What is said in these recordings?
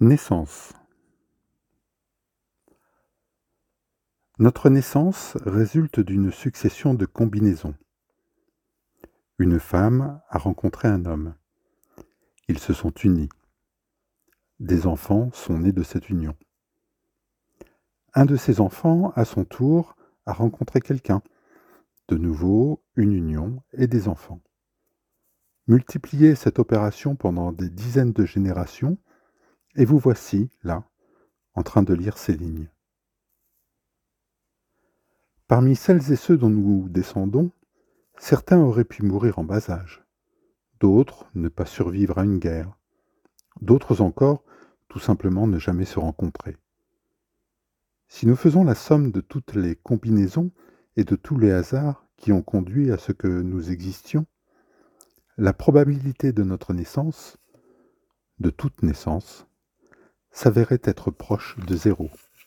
Naissance. Notre naissance résulte d'une succession de combinaisons. Une femme a rencontré un homme. Ils se sont unis. Des enfants sont nés de cette union. Un de ces enfants, à son tour, a rencontré quelqu'un. De nouveau, une union et des enfants. Multipliez cette opération pendant des dizaines de générations, et vous voici, là, en train de lire ces lignes. Parmi celles et ceux dont nous descendons, certains auraient pu mourir en bas âge, d'autres ne pas survivre à une guerre, d'autres encore tout simplement ne jamais se rencontrer. Si nous faisons la somme de toutes les combinaisons et de tous les hasards qui ont conduit à ce que nous existions, la probabilité de notre naissance, de toute naissance, s'avérait être proche de 0.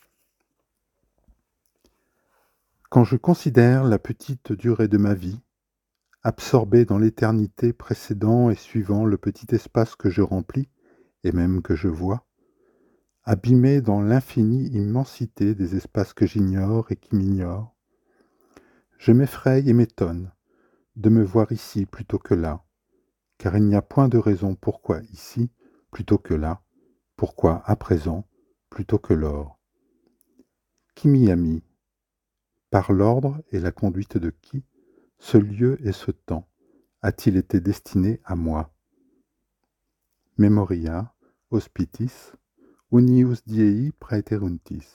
Quand je considère la petite durée de ma vie, absorbée dans l'éternité précédant et suivant le petit espace que je remplis, et même que je vois, abîmé dans l'infinie immensité des espaces que j'ignore et qui m'ignorent, je m'effraie et m'étonne de me voir ici plutôt que là, car il n'y a point de raison pourquoi ici plutôt que là, pourquoi à présent plutôt que lors. Qui m'y a mis? Par l'ordre et la conduite de qui ce lieu et ce temps a-t-il été destiné à moi? Memoria, hospitis, unius diei praeteruntis.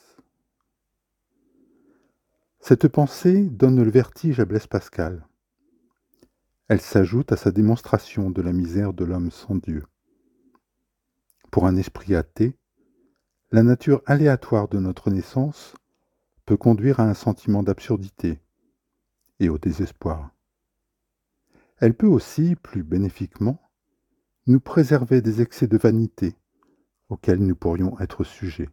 Cette pensée donne le vertige à Blaise Pascal. Elle s'ajoute à sa démonstration de la misère de l'homme sans Dieu. Pour un esprit athée, la nature aléatoire de notre naissance peut conduire à un sentiment d'absurdité et au désespoir. Elle peut aussi, plus bénéfiquement, nous préserver des excès de vanité auxquels nous pourrions être sujets.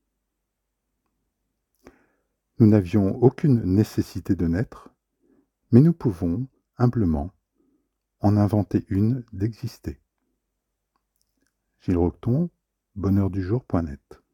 Nous n'avions aucune nécessité de naître, mais nous pouvons, humblement, en inventer une d'exister. Gilles Roqueton, bonheurdujour.net